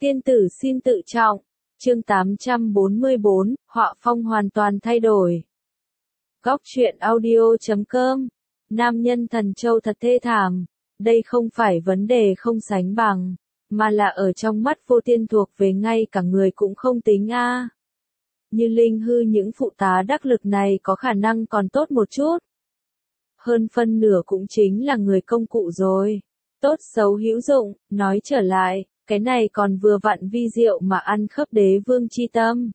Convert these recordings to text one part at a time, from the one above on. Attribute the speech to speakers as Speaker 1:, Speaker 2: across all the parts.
Speaker 1: Tiên tử xin tự trọng. Chương 844, họa phong hoàn toàn thay đổi. Góc truyện audio.com. Nam nhân Thần Châu thật thê thảm. Đây không phải vấn đề không sánh bằng, mà là ở trong mắt Vô Tiên thuộc về ngay cả người cũng không tính a. Như Linh Hư những phụ tá đắc lực này có khả năng còn tốt một chút. Hơn phân nửa cũng chính là người công cụ rồi. Tốt xấu hữu dụng, nói trở lại, cái này còn vừa vặn vi diệu mà ăn khớp đế vương chi tâm.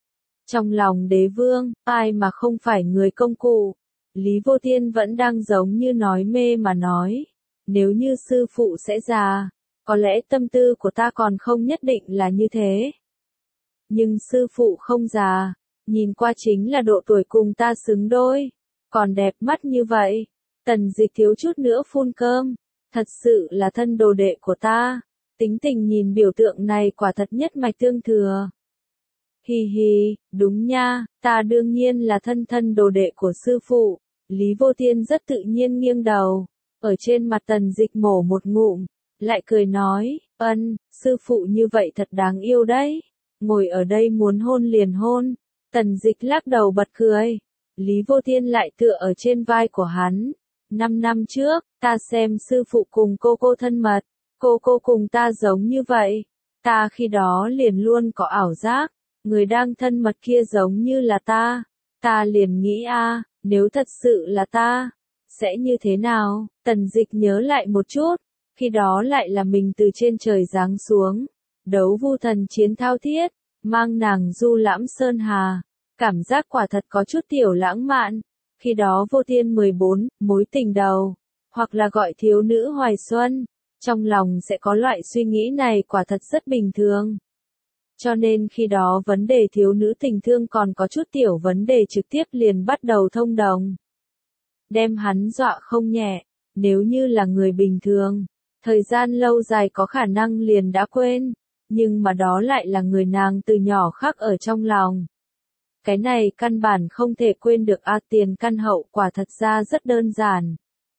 Speaker 1: Trong lòng đế vương, ai mà không phải người công cụ? Lý Vô Tiên vẫn đang giống như nói mê mà nói. Nếu như sư phụ sẽ già, có lẽ tâm tư của ta còn không nhất định là như thế. Nhưng sư phụ không già, nhìn qua chính là độ tuổi cùng ta xứng đôi, còn đẹp mắt như vậy. Tần Dịch thiếu chút nữa phun cơm, thật sự là thân đồ đệ của ta, tính tình nhìn biểu tượng này quả thật nhất mạch tương thừa. Hi hi, đúng nha, ta đương nhiên là thân đồ đệ của sư phụ. Lý Vô Tiên rất tự nhiên nghiêng đầu, ở trên mặt Tần Dịch mổ một ngụm, lại cười nói, sư phụ như vậy thật đáng yêu đấy. Ngồi ở đây muốn hôn liền hôn. Tần Dịch lắc đầu bật cười. Lý Vô Tiên lại tựa ở trên vai của hắn. 5 năm trước, ta xem sư phụ cùng cô thân mật. Cô cùng ta giống như vậy. Ta khi đó liền luôn có ảo giác. Người đang thân mật kia giống như là ta. Ta liền nghĩ nếu thật sự là ta, sẽ như thế nào? Tần Dịch nhớ lại một chút. Khi đó lại là mình từ trên trời giáng xuống. Đấu vu thần chiến thao thiết, mang nàng du lãm sơn hà. Cảm giác quả thật có chút tiểu lãng mạn. Khi đó Vô Tiên 14, mối tình đầu, hoặc là gọi thiếu nữ hoài xuân, trong lòng sẽ có loại suy nghĩ này quả thật rất bình thường. Cho nên khi đó vấn đề thiếu nữ tình thương còn có chút tiểu vấn đề trực tiếp liền bắt đầu thông đồng. Đem hắn dọa không nhẹ, nếu như là người bình thường, thời gian lâu dài có khả năng liền đã quên, nhưng mà đó lại là người nàng từ nhỏ khắc ở trong lòng. Cái này căn bản không thể quên được tiền căn hậu quả thật ra rất đơn giản.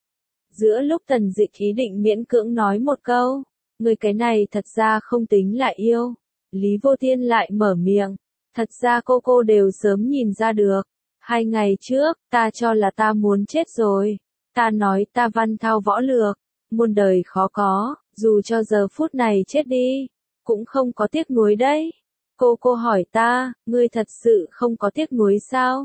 Speaker 1: Giữa lúc Tần Dịch ý định miễn cưỡng nói một câu, người cái này thật ra không tính là yêu. Lý Vô Tiên lại mở miệng, thật ra cô đều sớm nhìn ra được. 2 ngày trước, ta cho là ta muốn chết rồi. Ta nói ta văn thao võ lược, muôn đời khó có, dù cho giờ phút này chết đi, cũng không có tiếc nuối đấy. Cô hỏi ta, ngươi thật sự không có tiếc nuối sao?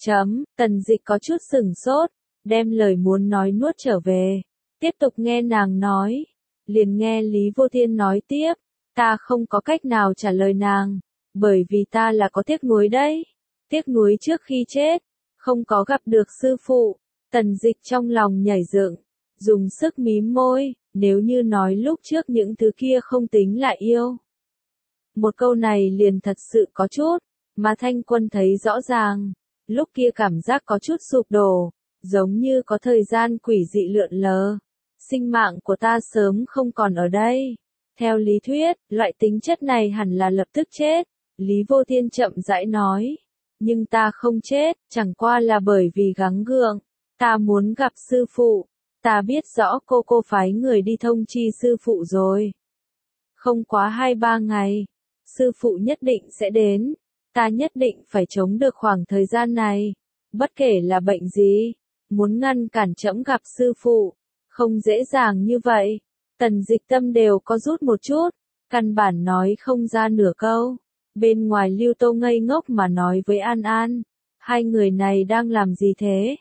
Speaker 1: Tần Dịch có chút sửng sốt, đem lời muốn nói nuốt trở về. Tiếp tục nghe nàng nói. Liền nghe Lý Vô Tiên nói tiếp, ta không có cách nào trả lời nàng, bởi vì ta là có tiếc nuối đấy. Tiếc nuối trước khi chết, không có gặp được sư phụ. Tần Dịch trong lòng nhảy dựng, dùng sức mím môi, nếu như nói lúc trước những thứ kia không tính là yêu. Một câu này liền thật sự có chút, mà Thanh Quân thấy rõ ràng, lúc kia cảm giác có chút sụp đổ, giống như có thời gian quỷ dị lượn lờ. Sinh mạng của ta sớm không còn ở đây. Theo lý thuyết, loại tính chất này hẳn là lập tức chết. Lý Vô Tiên chậm rãi nói. Nhưng ta không chết, chẳng qua là bởi vì gắng gượng. Ta muốn gặp sư phụ. Ta biết rõ cô phái người đi thông chi sư phụ rồi. Không quá 2-3 ngày. Sư phụ nhất định sẽ đến. Ta nhất định phải chống được khoảng thời gian này. Bất kể là bệnh gì, muốn ngăn cản trẫm gặp sư phụ, không dễ dàng như vậy. Tần Dịch tâm đều có rút một chút, căn bản nói không ra nửa câu. Bên ngoài Lưu Tô ngây ngốc mà nói với An An, hai người này đang làm gì thế?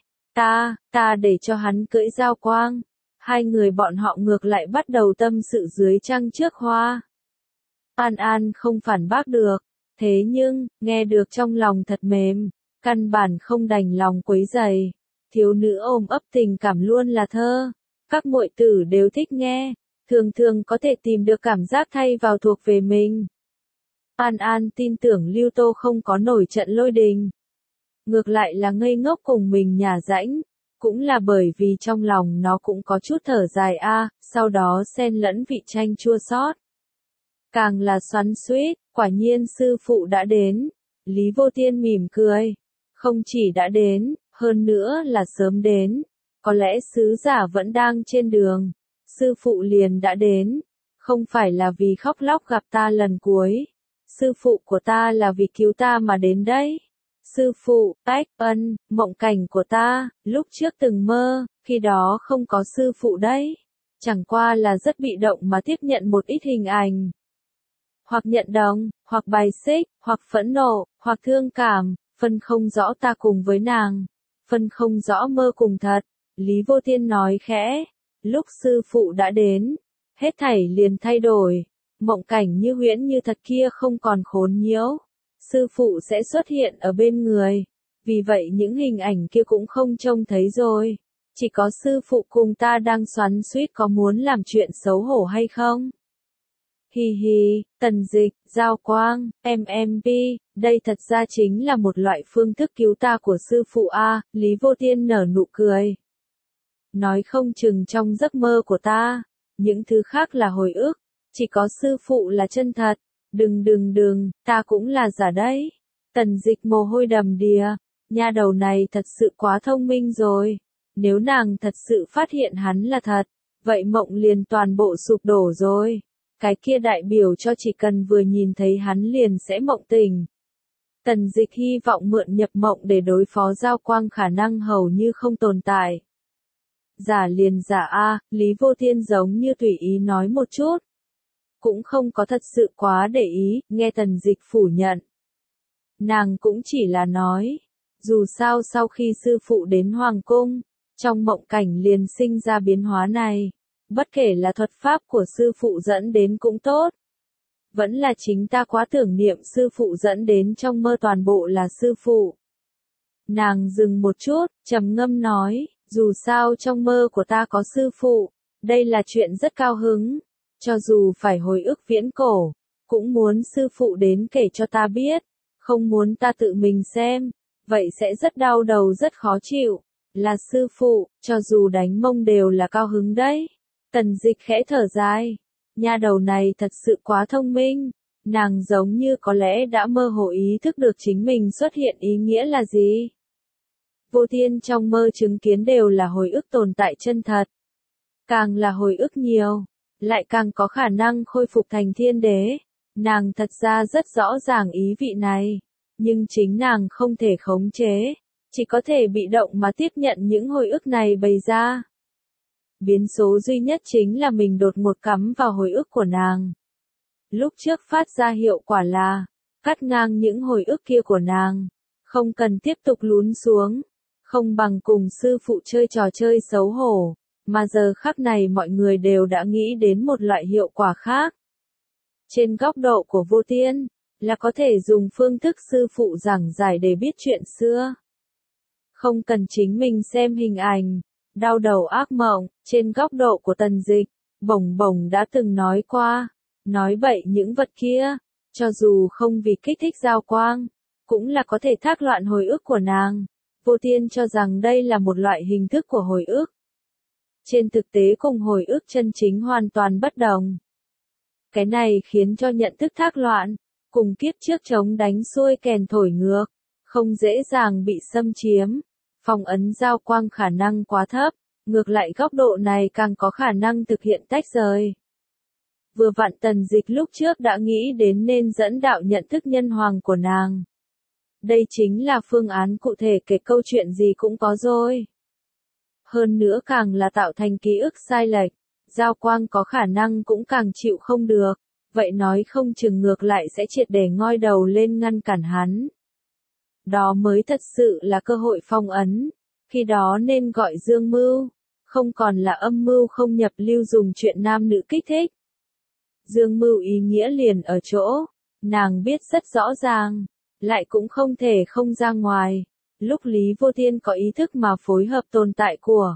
Speaker 1: Ta để cho hắn cưỡi giao quang. Hai người bọn họ ngược lại bắt đầu tâm sự dưới trăng trước hoa. An An không phản bác được, thế nhưng, nghe được trong lòng thật mềm, căn bản không đành lòng quấy rầy. Thiếu nữ ôm ấp tình cảm luôn là thơ, các muội tử đều thích nghe, thường có thể tìm được cảm giác thay vào thuộc về mình. An An tin tưởng Lưu Tô không có nổi trận lôi đình, ngược lại là ngây ngốc cùng mình nhả rãnh, cũng là bởi vì trong lòng nó cũng có chút thở dài sau đó xen lẫn vị chanh chua xót. Càng là xoắn xuýt, quả nhiên sư phụ đã đến. Lý Vô Tiên mỉm cười, không chỉ đã đến, hơn nữa là sớm đến, có lẽ sứ giả vẫn đang trên đường, sư phụ liền đã đến, Không phải là vì khóc lóc gặp ta lần cuối. Sư phụ của ta là vì cứu ta mà đến đấy. Sư phụ, mộng cảnh của ta, lúc trước từng mơ, khi đó không có sư phụ đấy. Chẳng qua là rất bị động mà tiếp nhận một ít hình ảnh. Hoặc nhận đồng, hoặc bài xích, hoặc phẫn nộ, hoặc thương cảm, phân không rõ ta cùng với nàng. Phân không rõ mơ cùng thật. Lý Vô Thiên nói khẽ. Lúc sư phụ đã đến, hết thảy liền thay đổi. Mộng cảnh như huyễn như thật kia không còn khốn nhiễu. Sư phụ sẽ xuất hiện ở bên người. Vì vậy những hình ảnh kia cũng không trông thấy rồi. Chỉ có sư phụ cùng ta đang xoắn xuýt có muốn làm chuyện xấu hổ hay không. Hi hi, Tần Dịch, Giao Quang, MMP, đây thật ra chính là một loại phương thức cứu ta của sư phụ A, Lý Vô Thiên nở nụ cười. Nói không chừng trong giấc mơ của ta, những thứ khác là hồi ức, chỉ có sư phụ là chân thật. Đừng, ta cũng là giả đấy. Tần Dịch mồ hôi đầm đìa, nha đầu này thật sự quá thông minh rồi. Nếu nàng thật sự phát hiện hắn là thật, vậy mộng liền toàn bộ sụp đổ rồi. Cái kia đại biểu cho chỉ cần vừa nhìn thấy hắn liền sẽ mộng tỉnh. Tần Dịch hy vọng mượn nhập mộng để đối phó Giao Quang khả năng hầu như không tồn tại. Giả liền giả A, Lý Vô Thiên giống như tùy ý nói một chút. Cũng không có thật sự quá để ý, nghe Tần Dịch phủ nhận. Nàng cũng chỉ là nói, dù sao sau khi sư phụ đến Hoàng Cung, trong mộng cảnh liền sinh ra biến hóa này. Bất kể là thuật pháp của sư phụ dẫn đến cũng tốt. Vẫn là chính ta quá tưởng niệm sư phụ dẫn đến trong mơ toàn bộ là sư phụ. Nàng dừng một chút, trầm ngâm nói, dù sao trong mơ của ta có sư phụ, đây là chuyện rất cao hứng. Cho dù phải hồi ức viễn cổ, cũng muốn sư phụ đến kể cho ta biết, không muốn ta tự mình xem, vậy sẽ rất đau đầu rất khó chịu. Là sư phụ, cho dù đánh mông đều là cao hứng đấy. Tần Dịch khẽ thở dài, nha đầu này thật sự quá thông minh, nàng giống như có lẽ đã mơ hồ ý thức được chính mình xuất hiện ý nghĩa là gì. Vô Thiên trong mơ chứng kiến đều là hồi ức tồn tại chân thật. Càng là hồi ức nhiều, lại càng có khả năng khôi phục thành thiên đế. Nàng thật ra rất rõ ràng ý vị này, nhưng chính nàng không thể khống chế, chỉ có thể bị động mà tiếp nhận những hồi ức này bày ra. Biến số duy nhất chính là mình đột ngột cắm vào hồi ức của nàng. Lúc trước phát ra hiệu quả là, cắt ngang những hồi ức kia của nàng, không cần tiếp tục lún xuống, không bằng cùng sư phụ chơi trò chơi xấu hổ, mà giờ khắc này mọi người đều đã nghĩ đến một loại hiệu quả khác. Trên góc độ của Vô Thiên, là có thể dùng phương thức sư phụ giảng giải để biết chuyện xưa. Không cần chính mình xem hình ảnh. Đau đầu ác mộng, trên góc độ của Tần Dịch, Bổng đã từng nói qua, nói bậy những vật kia, cho dù không vì kích thích Giao Quang, cũng là có thể thác loạn hồi ức của nàng. Vô Thiên cho rằng đây là một loại hình thức của hồi ức. Trên thực tế cùng hồi ức chân chính hoàn toàn bất đồng. Cái này khiến cho nhận thức thác loạn, cùng kiếp trước chống đánh xuôi kèn thổi ngược, không dễ dàng bị xâm chiếm. Phong ấn Giao Quang khả năng quá thấp, ngược lại góc độ này càng có khả năng thực hiện tách rời. Vừa vặn Tần Dịch lúc trước đã nghĩ đến nên dẫn đạo nhận thức nhân hoàng của nàng. Đây chính là phương án cụ thể, kể câu chuyện gì cũng có rồi. Hơn nữa càng là tạo thành ký ức sai lệch, Giao Quang có khả năng cũng càng chịu không được, vậy nói không chừng ngược lại sẽ triệt để ngoi đầu lên ngăn cản hắn. Đó mới thật sự là cơ hội phong ấn, khi đó nên gọi dương mưu, không còn là âm mưu không nhập lưu dùng chuyện nam nữ kích thích. Dương mưu ý nghĩa liền ở chỗ, nàng biết rất rõ ràng, lại cũng không thể không ra ngoài, lúc Lý Vô Thiên có ý thức mà phối hợp tồn tại của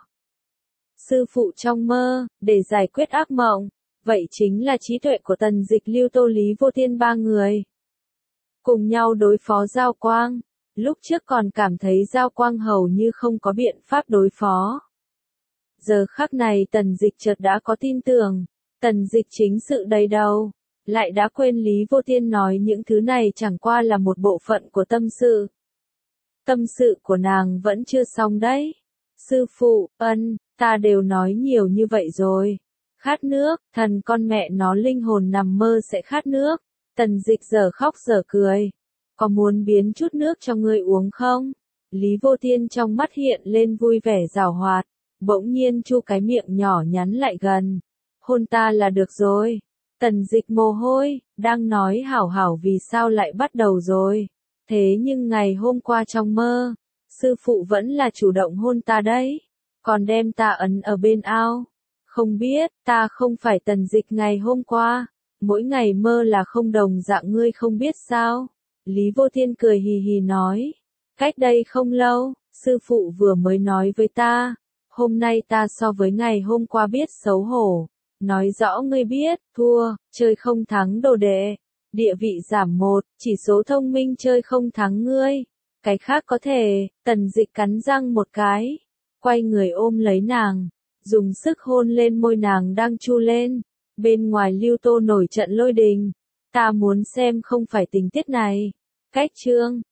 Speaker 1: sư phụ trong mơ, để giải quyết ác mộng, vậy chính là trí tuệ của Tần Dịch, Lưu Tô, Lý Vô Thiên ba người. Cùng nhau đối phó Giao Quang. Lúc trước còn cảm thấy Giao Quang hầu như không có biện pháp đối phó. Giờ khắc này Tần Dịch chợt đã có tin tưởng, Tần Dịch chính sự đầy đầu, lại đã quên Lý Vô Thiên nói những thứ này chẳng qua là một bộ phận của tâm sự. Tâm sự của nàng vẫn chưa xong đấy. Sư phụ, ta đều nói nhiều như vậy rồi, Khát nước, thần con mẹ nó linh hồn nằm mơ sẽ khát nước. Tần Dịch giờ khóc giờ cười. Có muốn biến chút nước cho ngươi uống không? Lý Vô Thiên trong mắt hiện lên vui vẻ giảo hoạt. Bỗng nhiên chu cái miệng nhỏ nhắn lại gần. Hôn ta là được rồi. Tần Dịch mồ hôi, đang nói hảo hảo vì sao lại bắt đầu rồi. Thế nhưng ngày hôm qua trong mơ, sư phụ vẫn là chủ động hôn ta đấy. Còn đem ta ấn ở bên ao. Không biết, ta không phải Tần Dịch ngày hôm qua. Mỗi ngày mơ là không đồng dạng, ngươi không biết sao. Lý Vô Thiên cười hì hì nói. Cách đây không lâu, sư phụ vừa mới nói với ta. Hôm nay ta so với ngày hôm qua biết xấu hổ. Nói rõ ngươi biết, thua, chơi không thắng đồ đệ. Địa vị giảm 1, chỉ số thông minh chơi không thắng ngươi. Cái khác có thể. Tần Dịch cắn răng một cái. Quay người ôm lấy nàng. Dùng sức hôn lên môi nàng đang chu lên. Bên ngoài Lưu Tô nổi trận lôi đình. Ta muốn xem không phải tình tiết này. Cách chương